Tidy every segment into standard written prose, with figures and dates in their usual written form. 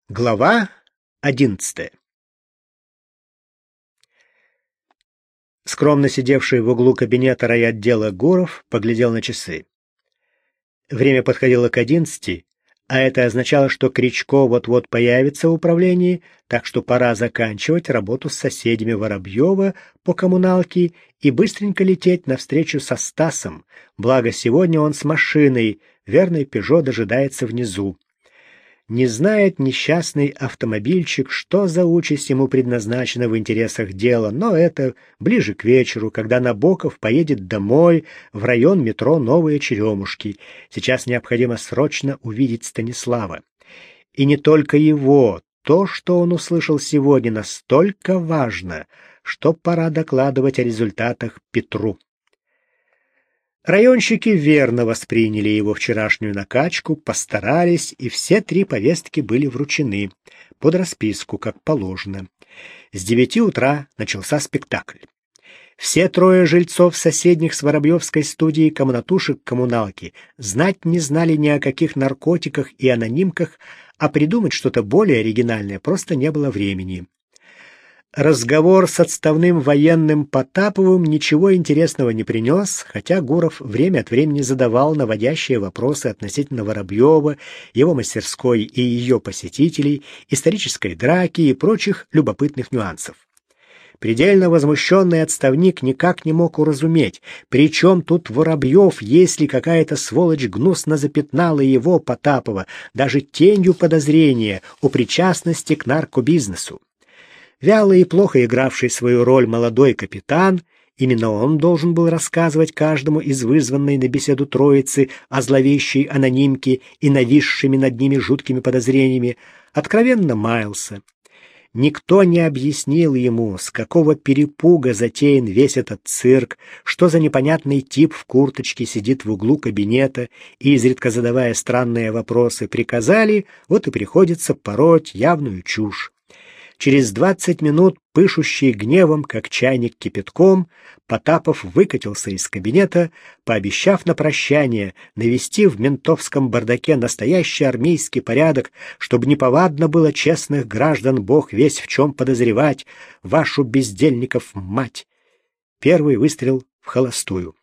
Глава 11. Скромно сидевший в углу кабинета райотдела Гуров поглядел на часы. Время подходило к 11, а это означало, что Кричко вот-вот появится в управлении, так что пора заканчивать работу с соседями Воробьева по коммуналке и быстренько лететь навстречу со Стасом, благо сегодня он с машиной, верный «Пежо» дожидается внизу. Не знает несчастный автомобильчик, что за участь ему предназначена в интересах дела, но это ближе к вечеру, когда Набоков поедет домой в район метро Новые Черемушки. Сейчас необходимо срочно увидеть Станислава. И не только его. То, что он услышал сегодня, настолько важно, что пора докладывать о результатах Петру. Районщики верно восприняли его вчерашнюю накачку, постарались, и все 3 повестки были вручены под расписку, как положено. С 9 утра начался спектакль. Все 3 жильцов соседних с Воробьевской студией комнатушек коммуналки знать не знали ни о каких наркотиках и анонимках, а придумать что-то более оригинальное просто не было времени. Разговор с отставным военным Потаповым ничего интересного не принес, хотя Гуров время от времени задавал наводящие вопросы относительно Воробьева, его мастерской и ее посетителей, исторической драки и прочих любопытных нюансов. Предельно возмущенный отставник никак не мог уразуметь, при чем тут Воробьев, если какая-то сволочь гнусно запятнала его, Потапова, даже тенью подозрения о причастности к наркобизнесу. Вялый и плохо игравший свою роль молодой капитан, именно он должен был рассказывать каждому из вызванной на беседу троицы о зловещей анонимке и нависшими над ними жуткими подозрениями, откровенно маялся. Никто не объяснил ему, с какого перепуга затеян весь этот цирк, что за непонятный тип в курточке сидит в углу кабинета и, изредка задавая странные вопросы, приказали, вот и приходится пороть явную чушь. Через 20 минут, пышущий гневом, как чайник кипятком, Потапов выкатился из кабинета, пообещав на прощание навести в ментовском бардаке настоящий армейский порядок, чтобы неповадно было честных граждан бог весь в чем подозревать, вашу бездельников мать. Первый выстрел в холостую.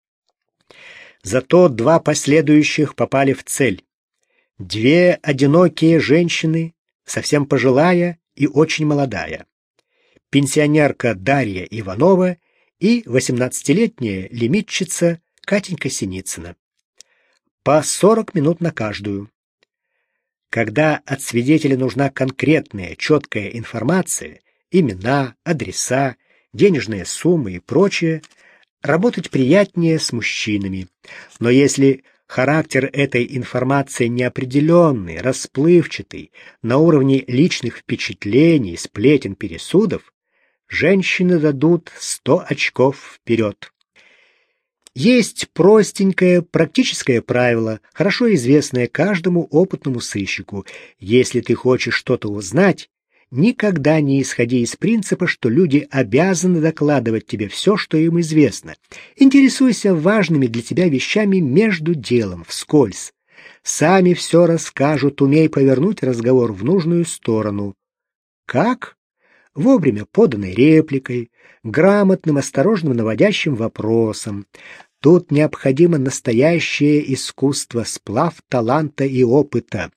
Зато 2 последующих попали в цель. 2 одинокие женщины, совсем пожилая и очень молодая. Пенсионерка Дарья Иванова и 18-летняя лимитчица Катенька Синицына. По 40 минут на каждую. Когда от свидетеля нужна конкретная, четкая информация, имена, адреса, денежные суммы и прочее, работать приятнее с мужчинами. Но если характер этой информации неопределенный, расплывчатый, на уровне личных впечатлений, сплетен, пересудов, женщины дадут 100 очков вперед. Есть простенькое практическое правило, хорошо известное каждому опытному сыщику. Если ты хочешь что-то узнать, никогда не исходи из принципа, что люди обязаны докладывать тебе все, что им известно. Интересуйся важными для тебя вещами между делом, вскользь. Сами все расскажут, умей повернуть разговор в нужную сторону. Как? Вовремя поданной репликой, грамотным, осторожным наводящим вопросом. Тут необходимо настоящее искусство, сплав таланта и опыта.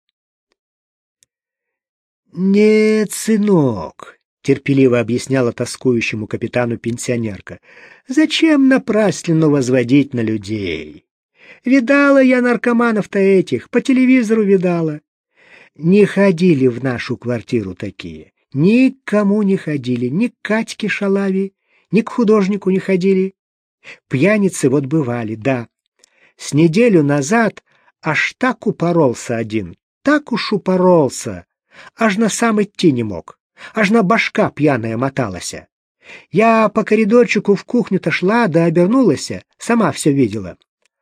«Нет, сынок», — терпеливо объясняла тоскующему капитану пенсионерка, — «зачем напраслину возводить на людей? Видала я наркоманов-то этих, по телевизору видала. Не ходили в нашу квартиру такие, никому не ходили, ни к Катьке Шалаве, ни к художнику не ходили. Пьяницы вот бывали, да. С неделю назад аж так упоролся один, так уж упоролся, аж на сам идти не мог, аж на башка пьяная моталася. Я по коридорчику в кухню-то шла, да обернулась, сама все видела».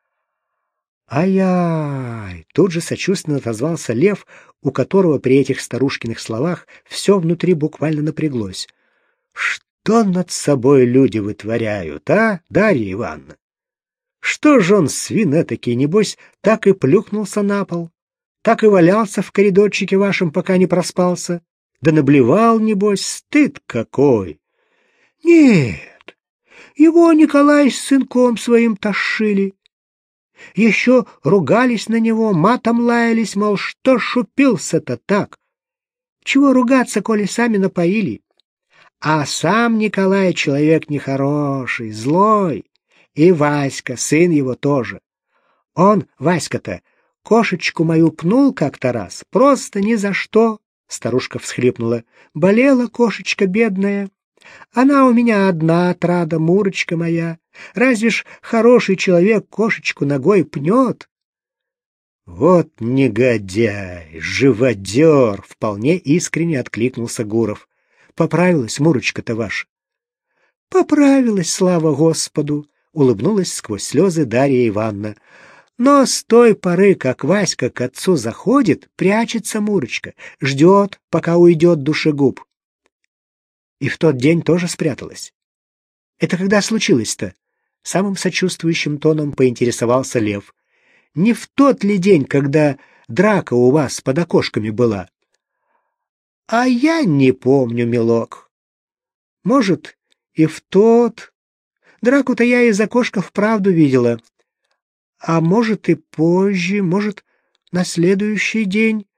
«Ай-яй!» — тут же сочувственно отозвался Лев, у которого при этих старушкиных словах все внутри буквально напряглось. «Что над собой люди вытворяют, а, Дарья Ивановна? Что ж он, свин этакий, небось, так и плюхнулся на пол? Так и валялся в коридорчике вашем, пока не проспался. Да наблевал, небось, стыд какой. Нет, его Николай с сынком своим тащили. Еще ругались на него, матом лаялись, мол, что шупился-то так? Чего ругаться, коли сами напоили? А сам Николай человек нехороший, злой. И Васька, сын его тоже. Он, Васька-то, кошечку мою пнул как-то раз, просто ни за что. Старушка всхлипнула. Болела кошечка бедная. Она у меня одна отрада, Мурочка моя. Разве ж хороший человек кошечку ногой пнет? Вот негодяй, живодер! Вполне искренне откликнулся Гуров. Поправилась Мурочка-то ваша? Поправилась, слава Господу! Улыбнулась сквозь слезы Дарья Ивановна. Но с той поры, как Васька к отцу заходит, прячется Мурочка, ждет, пока уйдет душегуб. И в тот день тоже спряталась. Это когда случилось-то? Самым сочувствующим тоном поинтересовался Лев. Не в тот ли день, когда драка у вас под окошками была? А я не помню, милок. Может, и в тот. Драку-то я из окошка вправду видела. А может, и позже, может, на следующий день.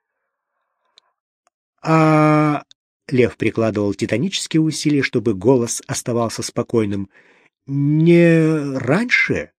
Лев прикладывал титанические усилия, чтобы голос оставался спокойным. Не раньше?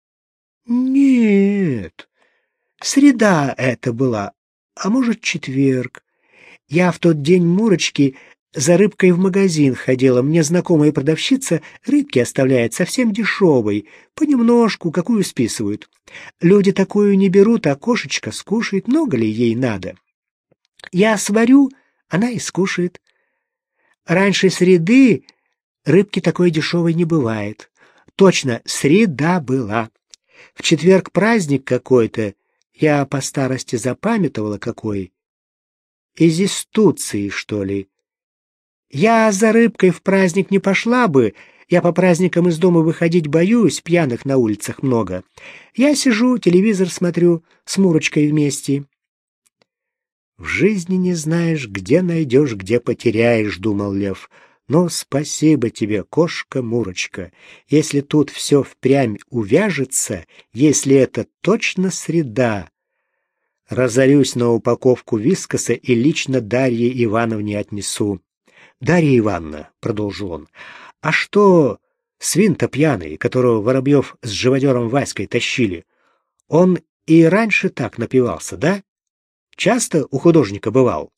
Нет. Среда это была, а может, четверг. Я в тот день Мурочки за рыбкой в магазин ходила. Мне знакомая продавщица рыбки оставляет совсем дешевой, понемножку, какую списывают. Люди такую не берут, а кошечка скушает, много ли ей надо. Я сварю, она и скушает. Раньше среды рыбки такой дешевой не бывает. Точно, среда была. В четверг праздник какой-то, я по старости запамятовала какой. Из Истуции, что ли. Я за рыбкой в праздник не пошла бы, я по праздникам из дома выходить боюсь, пьяных на улицах много. Я сижу, телевизор смотрю, с Мурочкой вместе. В жизни не знаешь, где найдешь, где потеряешь, думал Лев. Но спасибо тебе, кошка-Мурочка. Если тут все впрямь увяжется, если это точно среда, разорюсь на упаковку вискоса и лично Дарье Ивановне отнесу. Дарья Ивановна, продолжил он, а что свин-то пьяный, которого Воробьев с живодером Васькой тащили, он и раньше так напивался, да? Часто у художника бывал?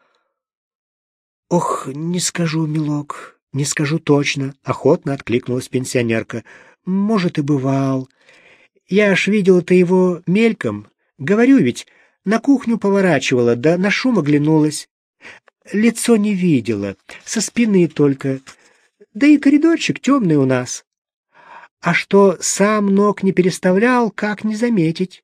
Ох, не скажу, милок, не скажу точно, охотно откликнулась пенсионерка. Может, и бывал. Я аж видела-то его мельком. Говорю ведь, на кухню поворачивала, да на шум оглянулась. Лицо не видела, со спины только. Да и коридорчик темный у нас. А что сам ног не переставлял, как не заметить?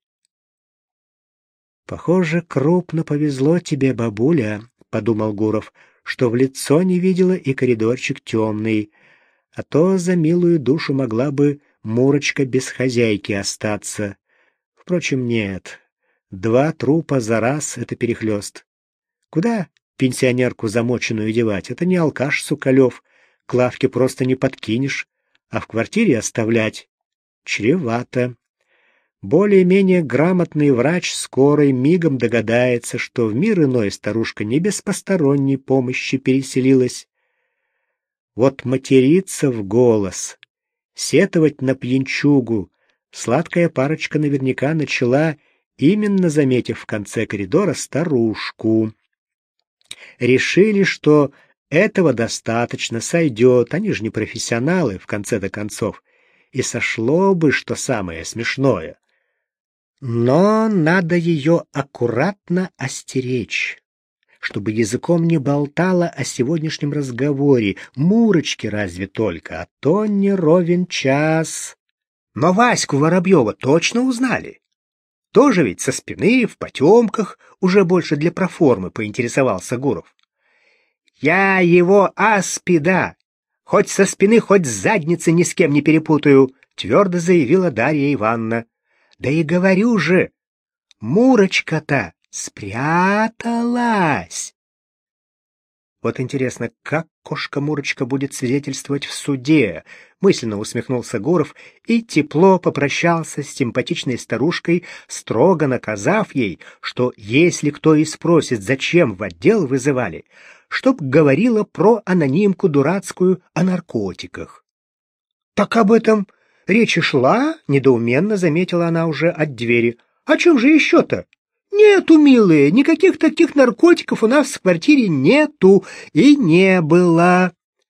Похоже, крупно повезло тебе, бабуля, подумал Гуров, что в лицо не видела и коридорчик темный, а то за милую душу могла бы Мурочка без хозяйки остаться. Впрочем, нет. 2 трупа за раз — это перехлёст. Куда пенсионерку замоченную девать? Это не алкаш Сукалев, к лавке просто не подкинешь, а в квартире оставлять чревато. Более-менее грамотный врач скорой мигом догадается, что в мир иной старушка не без посторонней помощи переселилась. Вот материться в голос, сетовать на пьянчугу сладкая парочка наверняка начала, именно заметив в конце коридора старушку. Решили, что этого достаточно, сойдет, они же не профессионалы, в конце-то концов. И сошло бы, что самое смешное. Но надо ее аккуратно остеречь, чтобы языком не болтала о сегодняшнем разговоре, Мурочке разве только, а то не ровен час. Но Ваську Воробьева точно узнали. Тоже ведь со спины, в потемках, уже больше для проформы, поинтересовался Гуров. Я его аспида, хоть со спины, хоть с задницы ни с кем не перепутаю, твердо заявила Дарья Ивановна. Да и говорю же, Мурочка-то Спряталась. Вот интересно, как кошка-мурочка будет свидетельствовать в суде? Мысленно усмехнулся Гуров и тепло попрощался с симпатичной старушкой, строго наказав ей, что если кто и спросит, зачем в отдел вызывали, чтоб говорила про анонимку дурацкую о наркотиках. Так об этом речь и шла, недоуменно заметила она уже от двери. О чем же еще-то? Нету, милые, никаких таких наркотиков у нас в квартире нету и не было.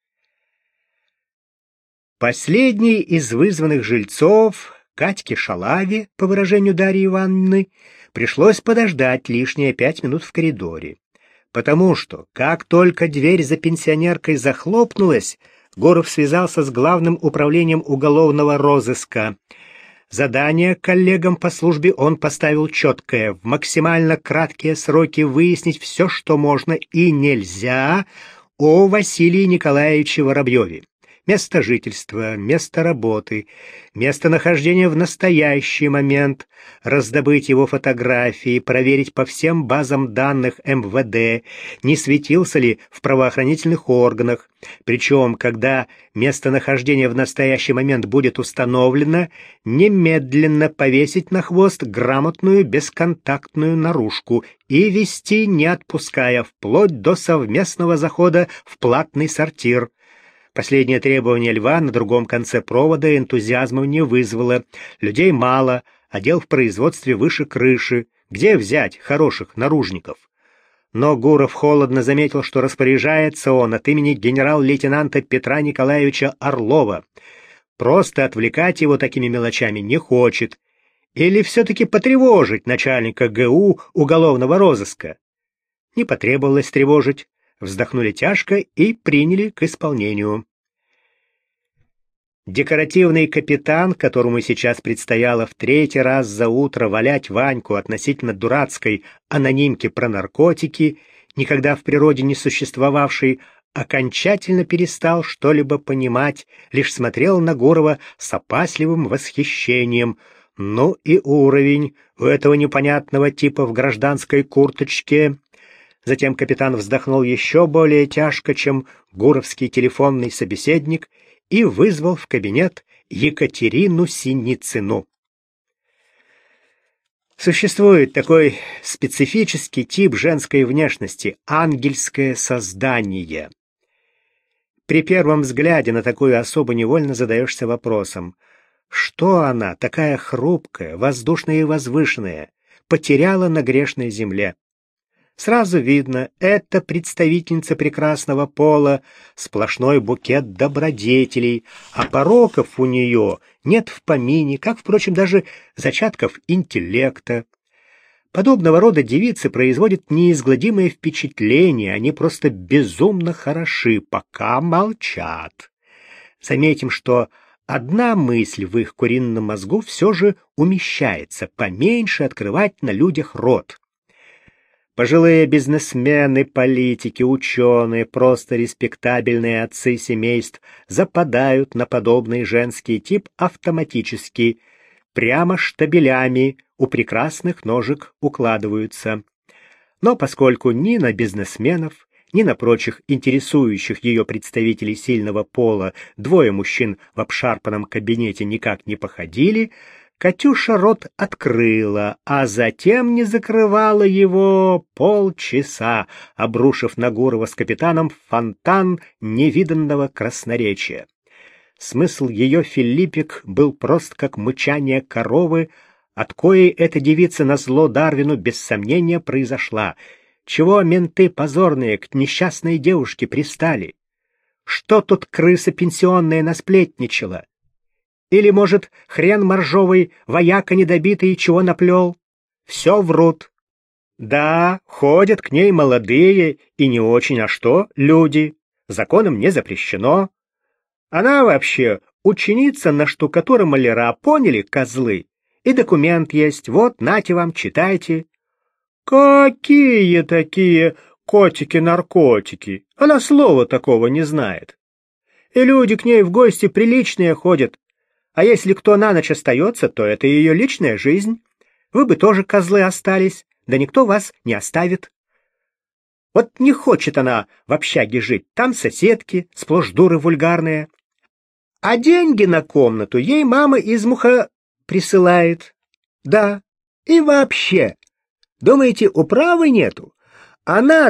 Последний из вызванных жильцов, Катьке Шалаве, по выражению Дарьи Ивановны, пришлось подождать лишние 5 минут в коридоре. Потому что, как только дверь за пенсионеркой захлопнулась, Гуров связался с Главным управлением уголовного розыска. Задание коллегам по службе он поставил четкое: в максимально краткие сроки выяснить все, что можно и нельзя о Василии Николаевиче Воробьеве. Место жительства, место работы, местонахождение в настоящий момент, раздобыть его фотографии, проверить по всем базам данных МВД, не светился ли в правоохранительных органах. Причем, когда местонахождение в настоящий момент будет установлено, немедленно повесить на хвост грамотную бесконтактную наружку и вести, не отпуская, вплоть до совместного захода в платный сортир. Последнее требование Льва на другом конце провода энтузиазма не вызвало. Людей мало, а дел в производстве выше крыши. Где взять хороших наружников? Но Гуров холодно заметил, что распоряжается он от имени генерал-лейтенанта Петра Николаевича Орлова. Просто отвлекать его такими мелочами не хочет. Или все-таки потревожить начальника ГУ уголовного розыска? Не потребовалось тревожить. Вздохнули тяжко и приняли к исполнению. Декоративный капитан, которому сейчас предстояло в 3-й раз за утро валять Ваньку относительно дурацкой анонимки про наркотики, никогда в природе не существовавшей, окончательно перестал что-либо понимать, лишь смотрел на Гурова с опасливым восхищением. Ну и уровень у этого непонятного типа в гражданской курточке. Затем капитан вздохнул еще более тяжко, чем гуровский телефонный собеседник, и вызвал в кабинет Екатерину Синицыну. Существует такой специфический тип женской внешности — ангельское создание. При первом взгляде на такую особу невольно задаешься вопросом: что она, такая хрупкая, воздушная и возвышенная, потеряла на грешной земле? Сразу видно, это представительница прекрасного пола, сплошной букет добродетелей, а пороков у нее нет в помине, как, впрочем, даже зачатков интеллекта. Подобного рода девицы производят неизгладимое впечатление, они просто безумно хороши, пока молчат. Заметим, что одна мысль в их курином мозгу все же умещается: поменьше открывать на людях рот. Пожилые бизнесмены, политики, ученые, просто респектабельные отцы семейств западают на подобный женский тип автоматически, прямо штабелями у прекрасных ножек укладываются. Но поскольку ни на бизнесменов, ни на прочих интересующих ее представителей сильного пола двое мужчин в обшарпанном кабинете никак не походили, Катюша рот открыла, а затем не закрывала его полчаса, обрушив на Гурова с капитаном фонтан невиданного красноречия. Смысл ее филиппик был прост, как мычание коровы, от коей эта девица назло Дарвину без сомнения произошла. Чего менты позорные к несчастной девушке пристали? Что тут крыса пенсионная насплетничала? Или, может, хрен моржовый, вояка недобитый, чего наплел? Все врут. Да, ходят к ней молодые и не очень, а что, люди. Законом не запрещено. Она вообще ученица на штукатура-маляра, поняли, козлы? И документ есть, вот, нате вам, читайте. Какие такие котики-наркотики? Она слова такого не знает. И люди к ней в гости приличные ходят. А если кто на ночь остается, то это ее личная жизнь. Вы бы тоже, козлы, остались. да никто вас не оставит. Вот не хочет она в общаге жить, там соседки, сплошь дуры вульгарные. А деньги на комнату ей мама из Муха присылает. Да, и вообще, думаете, управы нету? Она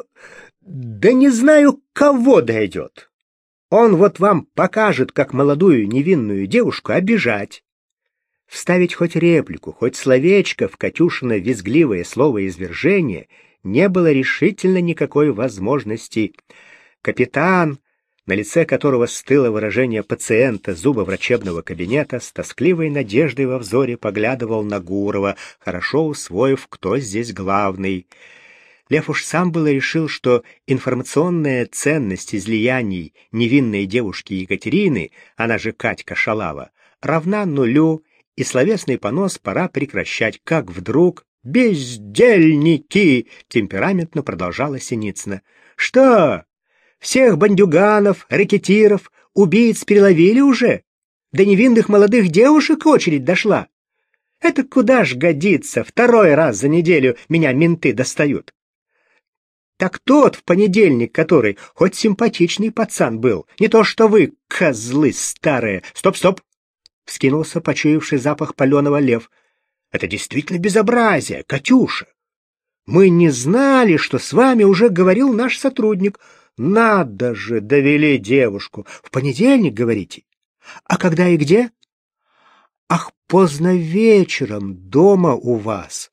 да не знаю, кого дойдет. Он вот вам покажет, как молодую невинную девушку обижать. Вставить хоть реплику, хоть словечко в Катюшино визгливое словоизвержение не было решительно никакой возможности. Капитан, на лице которого стыло выражение пациента зубоврачебного кабинета, с тоскливой надеждой во взоре поглядывал на Гурова, хорошо усвоив, кто здесь главный. Лев уж сам было решил, что информационная ценность излияний невинной девушки Екатерины, она же Катька Шалава, равна нулю, и словесный понос пора прекращать, как вдруг... «Бездельники!» — темпераментно продолжала Синицына. «Что? Всех бандюганов, рэкетиров, убийц переловили уже? До невинных молодых девушек очередь дошла? Это куда ж годится? Второй раз за неделю меня менты достают. Так тот в понедельник, который хоть симпатичный пацан был, не то что вы, козлы старые. Стоп! Вскинулся почуявший запах паленого Лев. Это действительно безобразие, Катюша. Мы не знали, что с вами уже говорил наш сотрудник. Надо же, довели девушку. В понедельник, говорите? А когда и где? Ах, поздно вечером, дома у вас.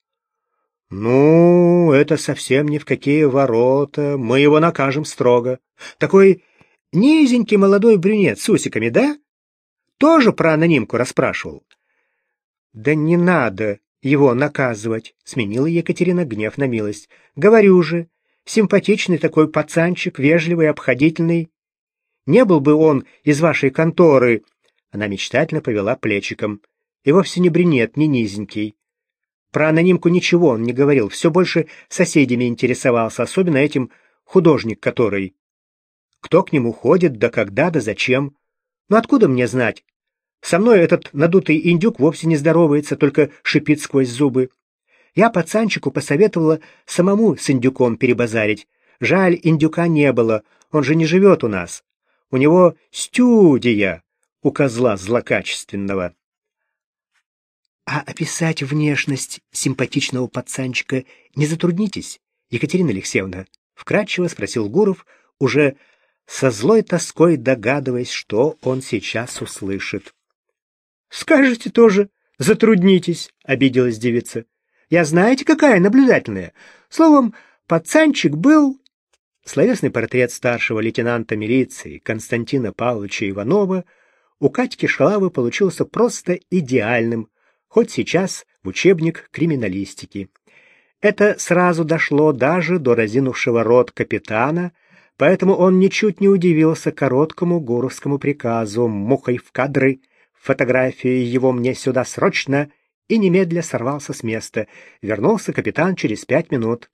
Ну, это совсем ни в какие ворота. Мы его накажем строго. Такой низенький молодой брюнет с усиками, да? Тоже про анонимку расспрашивал. Да не надо его наказывать, сменила Екатерина гнев на милость. Говорю же, симпатичный такой пацанчик, вежливый, обходительный. Не был бы он из вашей конторы. Она мечтательно повела плечиком. И вовсе не брюнет, не низенький. Про анонимку ничего он не говорил, все больше соседями интересовался, особенно этим художник который. Кто к нему ходит, да когда, да зачем? Ну откуда мне знать? Со мной этот надутый индюк вовсе не здоровается, только шипит сквозь зубы. Я пацанчику посоветовала самому с индюком перебазарить. Жаль, индюка не было, он же не живет у нас. У него студия у козла злокачественного. А описать внешность симпатичного пацанчика не затруднитесь, Екатерина Алексеевна? Вкратчиво спросил Гуров, уже со злой тоской догадываясь, что он сейчас услышит. «Скажете тоже, затруднитесь», — обиделась девица. «Я знаете, какая наблюдательная. Словом, пацанчик был...» Словесный портрет старшего лейтенанта милиции Константина Павловича Иванова у Катьки Шалавы получился просто идеальным, хоть сейчас в учебник криминалистики. Это сразу дошло даже до разинувшего рот капитана, поэтому он ничуть не удивился короткому гуровскому приказу «Мухой в кадры», «Фотографии его мне сюда срочно», и немедля сорвался с места. Вернулся капитан через 5 минут.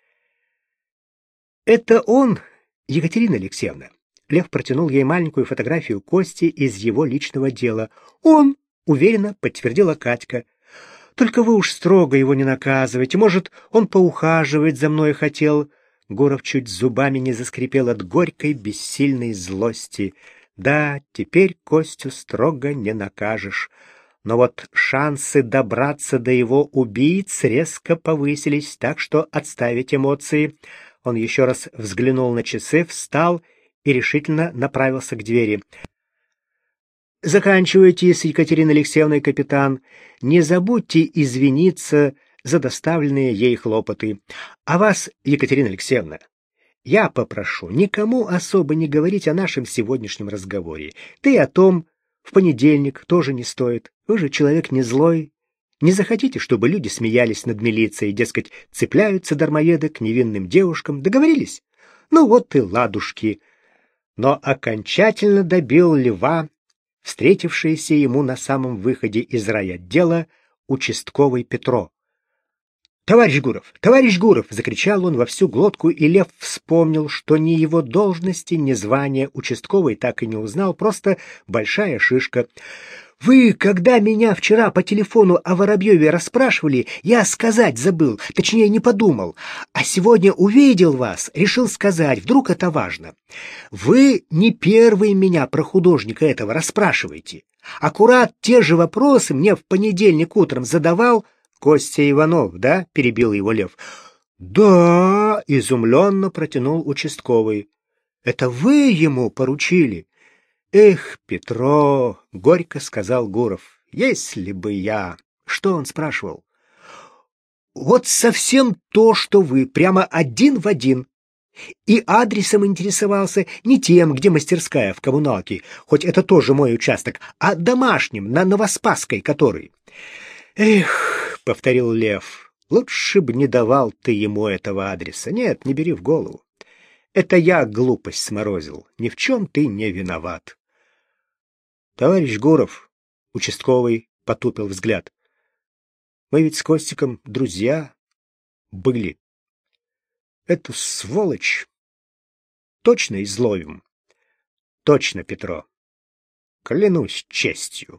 «Это он, Екатерина Алексеевна». Лев протянул ей маленькую фотографию Кости из его личного дела. «Он», — уверенно подтвердила Катька. «Только вы уж строго его не наказывайте. Может, он поухаживать за мной хотел». Гуров чуть зубами не заскрипел от горькой, бессильной злости. Да, теперь Костю строго не накажешь. Но вот шансы добраться до его убийц резко повысились, так что отставить эмоции. Он еще раз взглянул на часы, встал и решительно направился к двери. «Заканчивайте с Екатериной Алексеевной, капитан. Не забудьте извиниться за доставленные ей хлопоты. А вас, Екатерина Алексеевна, я попрошу никому особо не говорить о нашем сегодняшнем разговоре. Да и о том в понедельник тоже не стоит. Вы же человек не злой. Не захотите, чтобы люди смеялись над милицией, дескать, цепляются дармоеды к невинным девушкам. Договорились? Ну вот и ладушки». Но окончательно добил Льва встретившийся ему на самом выходе из райотдела участковый Петро. Товарищ Гуров!» — закричал он во всю глотку, и Лев вспомнил, что ни его должности, ни звания участковый так и не узнал, просто большая шишка. «Вы, когда меня вчера по телефону о Воробьеве расспрашивали, я сказать забыл, точнее не подумал, а сегодня увидел вас, решил сказать, вдруг это важно. Вы не первый меня про художника этого расспрашиваете. Аккурат те же вопросы мне в понедельник утром задавал Костя Иванов, да?» — перебил его Лев. «Да», — изумленно протянул участковый. «Это вы ему поручили?» «Эх, Петро», — горько сказал Гуров, — «если бы я...» «Что он спрашивал?» «Вот совсем то, что вы, прямо один в один. И адресом интересовался не тем, где мастерская в коммуналке, хоть это тоже мой участок, а домашним, на Новоспасской который». «Эх», — повторил Лев, — «лучше бы не давал ты ему этого адреса. Нет, не бери в голову. Это я глупость сморозил. Ни в чем ты не виноват». «Товарищ Гуров», — участковый потупил взгляд, — «мы ведь с Костиком друзья были. Эту сволочь точно изловим». «Точно, Петро. Клянусь честью».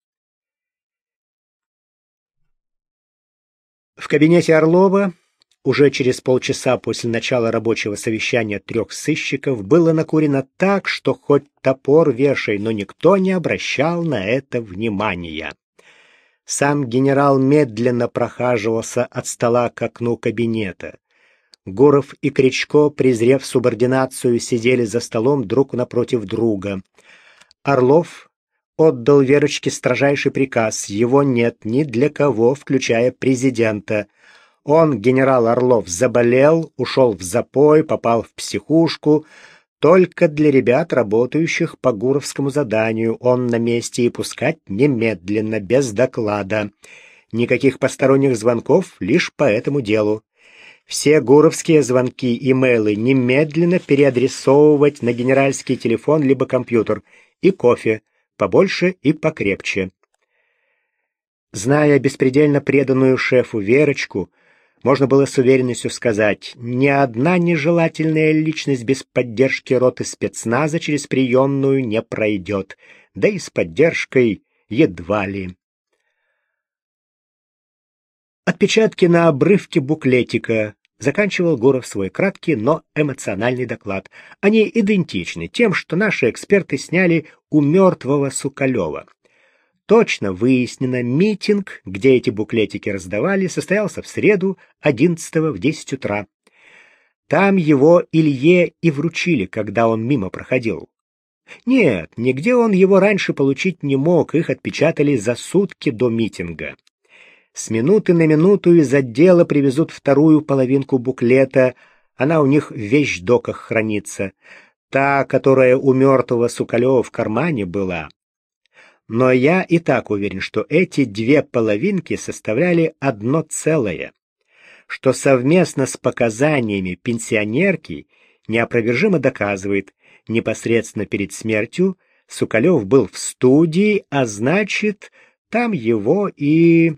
В кабинете Орлова уже через полчаса после начала рабочего совещания 3 сыщиков было накурено так, что хоть топор вешай, но никто не обращал на это внимания. Сам генерал медленно прохаживался от стола к окну кабинета. Гуров и Кричко, презрев субординацию, сидели за столом друг напротив друга. Орлов отдал Верочке строжайший приказ: его нет ни для кого, включая президента. Он, генерал Орлов, заболел, ушел в запой, попал в психушку. Только для ребят, работающих по гуровскому заданию, он на месте и пускать немедленно, без доклада. Никаких посторонних звонков, лишь по этому делу. Все гуровские звонки и мейлы немедленно переадресовывать на генеральский телефон либо компьютер. И кофе, побольше и покрепче. Зная беспредельно преданную шефу Верочку, можно было с уверенностью сказать, ни одна нежелательная личность без поддержки роты спецназа через приемную не пройдет, да и с поддержкой едва ли. Отпечатки на обрывке буклетика заканчивал Гуров свой краткий, но эмоциональный доклад. Они идентичны тем, что наши эксперты сняли у мертвого Сукалева. Точно выяснено, митинг, где эти буклетики раздавали, состоялся в среду 11-го в 10 утра. Там его Илье и вручили, когда он мимо проходил. Нет, нигде он его раньше получить не мог, их отпечатали за сутки до митинга. С минуты на минуту из отдела привезут вторую половинку буклета, она у них в вещдоках хранится, та, которая у мертвого Сукалева в кармане была. Но я и так уверен, что эти 2 половинки составляли одно целое, что совместно с показаниями пенсионерки неопровержимо доказывает, непосредственно перед смертью Сукалев был в студии, а значит, там его и...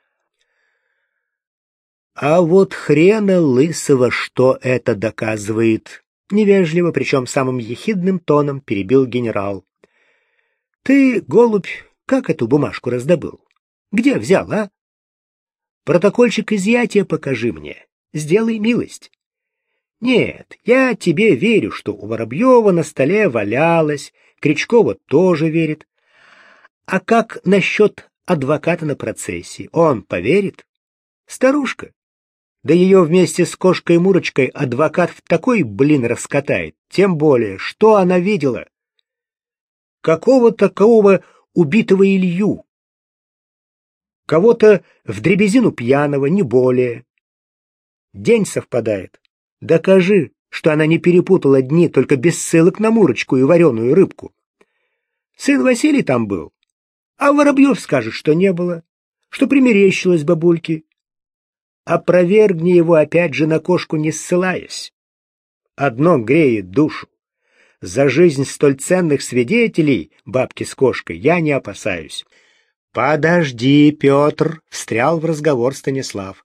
А вот хрена лысого, что это доказывает, невежливо, причем самым ехидным тоном перебил генерал. Ты, голубь, как эту бумажку раздобыл? Где взял, а? Протокольчик изъятия покажи мне. Сделай милость. Нет, я тебе верю, что у Воробьева на столе валялось, Кричкова тоже верит. А как насчет адвоката на процессе? Он поверит? Старушка. Да ее вместе с кошкой Мурочкой адвокат в такой блин раскатает. Тем более, что она видела? Какого такого убитого Илью? Кого-то в дребезину пьяного, не более. День совпадает. Докажи, что она не перепутала дни, только без ссылок на Мурочку и вареную рыбку. Сын Василий там был, а Воробьев скажет, что не было, что примерещилось бабульке. Опровергни его опять же на кошку не ссылаясь. Одно греет душу. За жизнь столь ценных свидетелей, бабки с кошкой, я не опасаюсь. Подожди, Петр, встрял в разговор Станислав.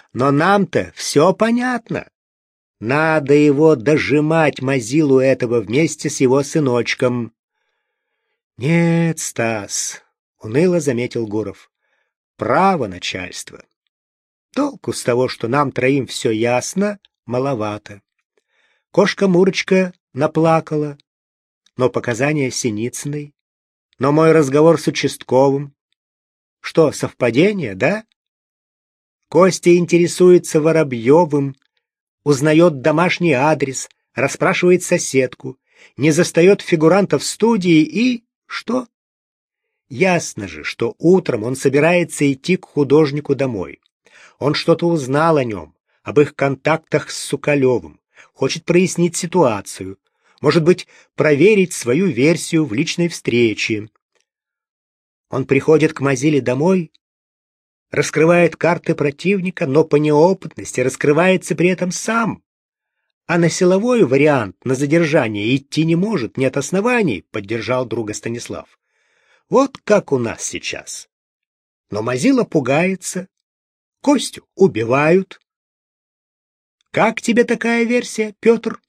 Но нам-то все понятно. Надо его дожимать, мазилу этого, вместе с его сыночком. Нет, Стас, уныло заметил Гуров. Право начальство. Толку с того, что нам троим все ясно, маловато. Кошка-Мурочка наплакала, но показания Синицыной, но мой разговор с участковым. Что, совпадение, да? Костя интересуется Воробьевым, узнает домашний адрес, расспрашивает соседку, не застает фигуранта в студии и... Что? Ясно же, что утром он собирается идти к художнику домой. Он что-то узнал о нем, об их контактах с Сукалевым, хочет прояснить ситуацию, может быть, проверить свою версию в личной встрече. Он приходит к Мазиле домой, раскрывает карты противника, но по неопытности раскрывается при этом сам. А на силовой вариант, на задержание идти не может, нет оснований, поддержал друга Станислав. Вот как у нас сейчас. Но Мазила пугается, Костю убивают. Как тебе такая версия, Петр?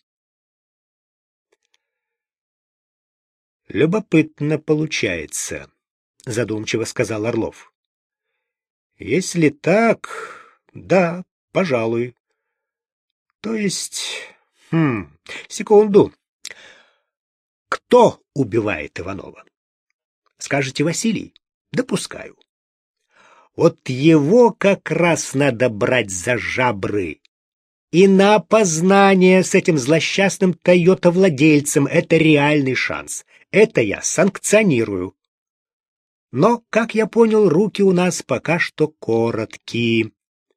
Любопытно получается, задумчиво сказал Орлов. Если так, да, пожалуй. То есть, секунду. Кто убивает Иванова? Скажете, Василий? Допускаю. Вот его как раз надо брать за жабры. И на опознание с этим злосчастным Тойота-владельцем это реальный шанс. Это я санкционирую. Но, как я понял, руки у нас пока что короткие.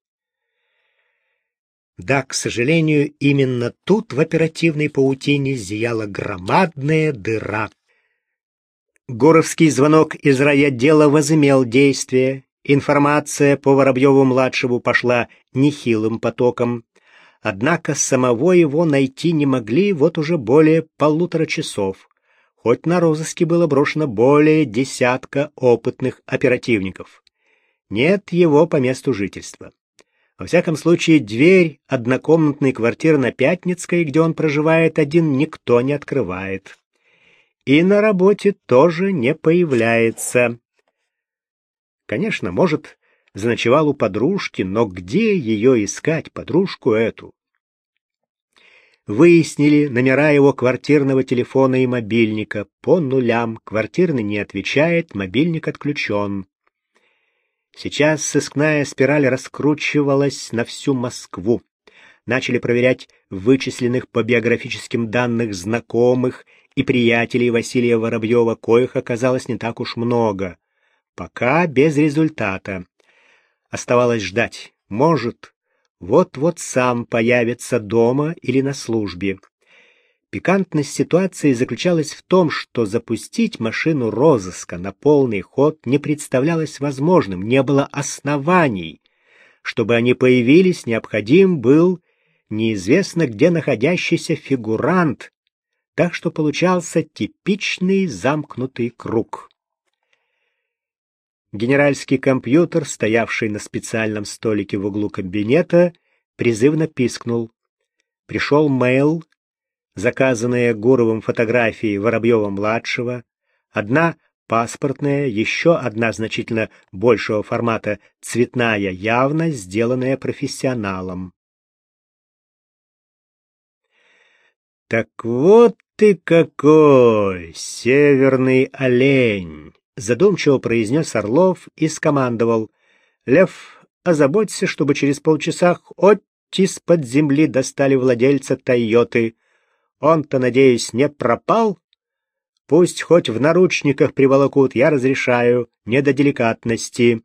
Да, к сожалению, именно тут в оперативной паутине зияла громадная дыра. Горовский звонок из райотдела возымел действие. Информация по Воробьеву-младшему пошла нехилым потоком. Однако самого его найти не могли вот уже более 1,5 часов. Хоть на розыске было брошено более 10 опытных оперативников. Нет его по месту жительства. Во всяком случае, дверь однокомнатной квартиры на Пятницкой, где он проживает один, никто не открывает. И на работе тоже не появляется. Конечно, может, заночевал у подружки, но где ее искать, подружку эту? Выяснили номера его квартирного телефона и мобильника. По нулям. Квартирный не отвечает, мобильник отключен. Сейчас сыскная спираль раскручивалась на всю Москву. Начали проверять вычисленных по биографическим данным знакомых и приятелей Василия Воробьева, коих оказалось не так уж много. Пока без результата. Оставалось ждать. Может, вот-вот сам появится дома или на службе. Пикантность ситуации заключалась в том, что запустить машину розыска на полный ход не представлялось возможным, не было оснований. Чтобы они появились, необходим был неизвестно где находящийся фигурант, так что получался типичный замкнутый круг. Генеральский компьютер, стоявший на специальном столике в углу кабинета, призывно пискнул. Пришел мейл, заказанные Гуровым фотографии Воробьева-младшего, одна паспортная, еще одна значительно большего формата цветная, явно сделанная профессионалом. «Так вот ты какой, северный олень!» — задумчиво произнес Орлов и скомандовал. «Лев, озаботься, чтобы через полчаса хоть из-под земли достали владельца Тойоты. Он-то, надеюсь, не пропал? Пусть хоть в наручниках приволокут, я разрешаю, не до деликатности».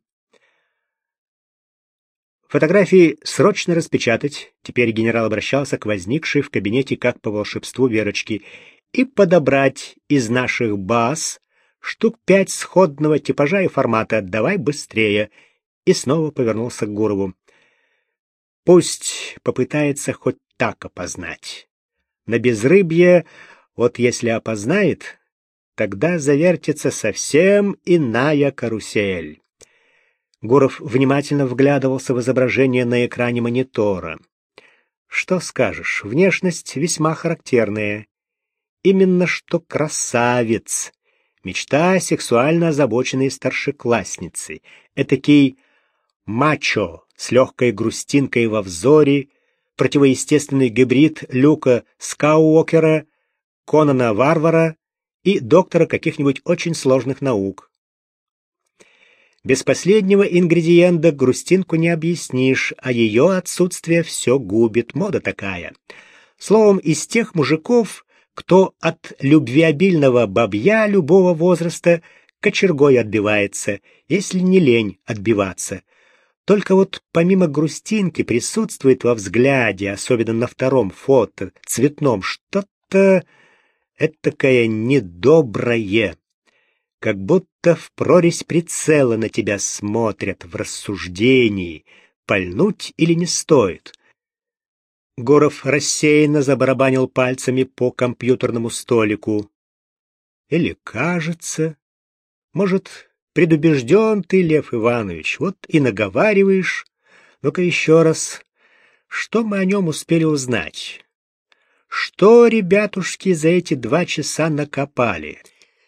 Фотографии срочно распечатать, теперь генерал обращался к возникшей в кабинете как по волшебству Верочке, и подобрать из наших баз штук 5 сходного типажа и формата, давай быстрее. И снова повернулся к Гурову. Пусть попытается хоть так опознать. На безрыбье, вот если опознает, тогда завертится совсем иная карусель. Гуров внимательно вглядывался в изображение на экране монитора. Что скажешь, внешность весьма характерная. Именно что красавец. Мечта сексуально озабоченной старшеклассницы. Этакий мачо с легкой грустинкой во взоре, противоестественный гибрид Люка Скайуокера, Конана Варвара и доктора каких-нибудь очень сложных наук. Без последнего ингредиента грустинку не объяснишь, а ее отсутствие все губит, мода такая. Словом, из тех мужиков, кто от любвеобильного бабья любого возраста кочергой отбивается, если не лень отбиваться. Только вот помимо грустинки присутствует во взгляде, особенно на втором фото, цветном, что-то этакое недоброе. Как будто в прорезь прицела на тебя смотрят в рассуждении, пальнуть или не стоит. Гуров рассеянно забарабанил пальцами по компьютерному столику. Или кажется, может, предубежден ты, Лев Иванович, вот и наговариваешь. Ну-ка еще раз, что мы о нем успели узнать? Что, ребятушки, за эти 2 часа накопали?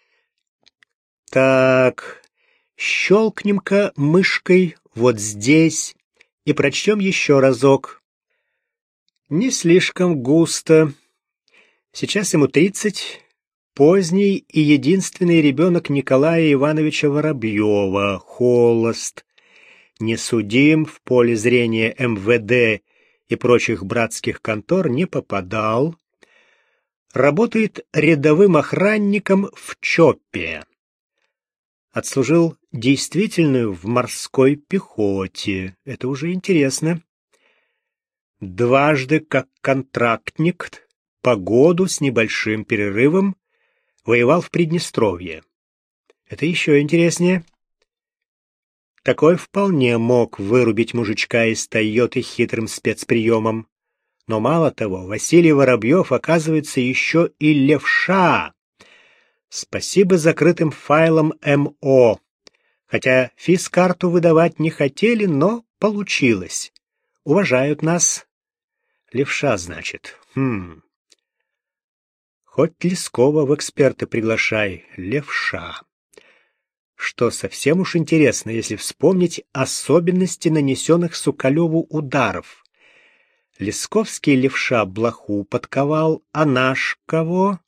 Так, щелкнем-ка мышкой вот здесь и прочтем еще разок. Не слишком густо. Сейчас ему 30, поздний и единственный ребенок Николая Ивановича Воробьева, холост, не судим, в поле зрения МВД и прочих братских контор не попадал. Работает рядовым охранником в ЧОПе. Отслужил действительную в морской пехоте. Это уже интересно. Дважды как контрактник, по году с небольшим перерывом, воевал в Приднестровье. Это еще интереснее. Такой вполне мог вырубить мужичка из Тойоты хитрым спецприемом. Но мало того, Василий Воробьев, оказывается, еще и левша. Спасибо закрытым файлам МО. Хотя физ-карту выдавать не хотели, но получилось. Уважают нас. Левша, значит. Хоть Лескова в эксперты приглашай. Левша. Что совсем уж интересно, если вспомнить особенности нанесенных Соколеву ударов. Лесковский левша блоху подковал, а наш кого?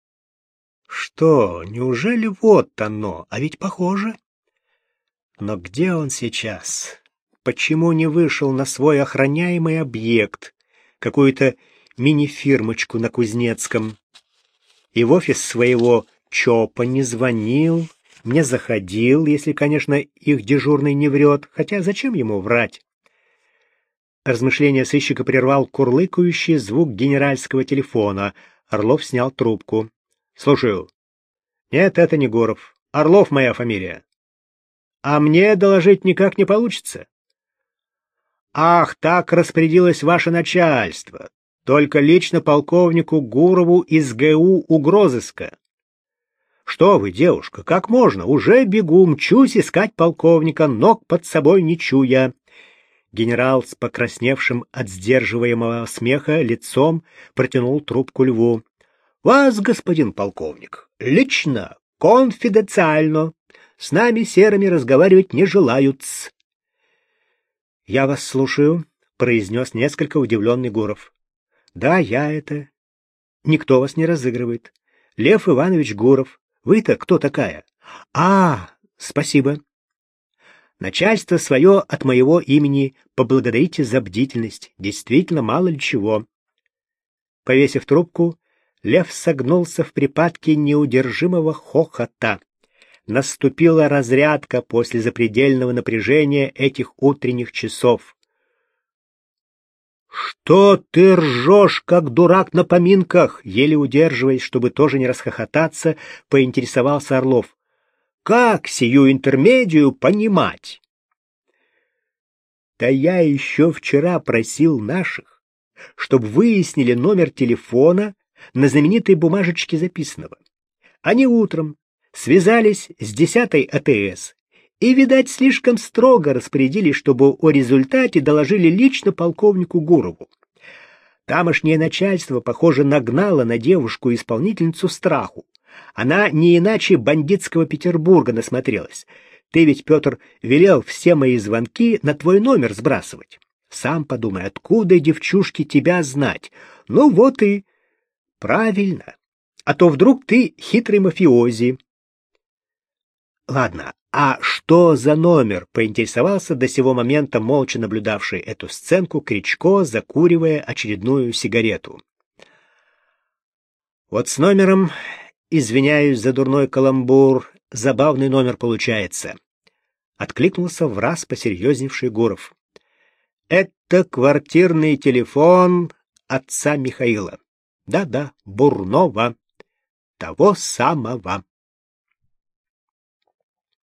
Что, неужели вот оно? А ведь похоже. Но где он сейчас? Почему не вышел на свой охраняемый объект, какую-то мини-фирмочку на Кузнецком? И в офис своего ЧОПа не звонил, не заходил, если, конечно, их дежурный не врет, хотя зачем ему врать? Размышление сыщика прервал курлыкающий звук генеральского телефона. Орлов снял трубку. «Слушаю». «Нет, это не Гуров. Орлов моя фамилия». «А мне доложить никак не получится?» «Ах, так распорядилось ваше начальство. Только лично полковнику Гурову из ГУ угрозыска». «Что вы, девушка, как можно? Уже бегу, мчусь искать полковника, ног под собой не чуя». Генерал с покрасневшим от сдерживаемого смеха лицом протянул трубку Льву. «Вас, господин полковник, лично, конфиденциально. С нами серыми разговаривать не желают». «Я вас слушаю», — произнес несколько удивленный Гуров. «Да, я это. Никто вас не разыгрывает. Лев Иванович Гуров. Вы-то кто такая?» «А, спасибо. Начальство свое от моего имени поблагодарите за бдительность. Действительно, мало ли чего». Повесив трубку, Лев согнулся в припадке неудержимого хохота. Наступила разрядка после запредельного напряжения этих утренних часов. «Что ты ржешь, как дурак на поминках?» Еле удерживаясь, чтобы тоже не расхохотаться, поинтересовался Орлов. «Как сию интермедию понимать?» «Да я еще вчера просил наших, чтобы выяснили номер телефона на знаменитой бумажечке записанного. Они утром связались с 10-й АТС И, видать, слишком строго распорядились, чтобы о результате доложили лично полковнику Гурову. Тамошнее начальство, похоже, нагнало на девушку-исполнительницу страху. Она не иначе бандитского Петербурга насмотрелась. Ты ведь, Петр, велел все мои звонки на твой номер сбрасывать. Сам подумай, откуда девчушке тебя знать? Ну вот и... Правильно. А то вдруг ты хитрый мафиози. Ладно, а что за номер? Поинтересовался до сего момента молча наблюдавший эту сценку Кричко, закуривая очередную сигарету. Вот с номером, извиняюсь за дурной каламбур, забавный номер получается. Откликнулся враз посерьезневший Гуров. Это квартирный телефон отца Михаила. Да-да, Бурнова. Того самого.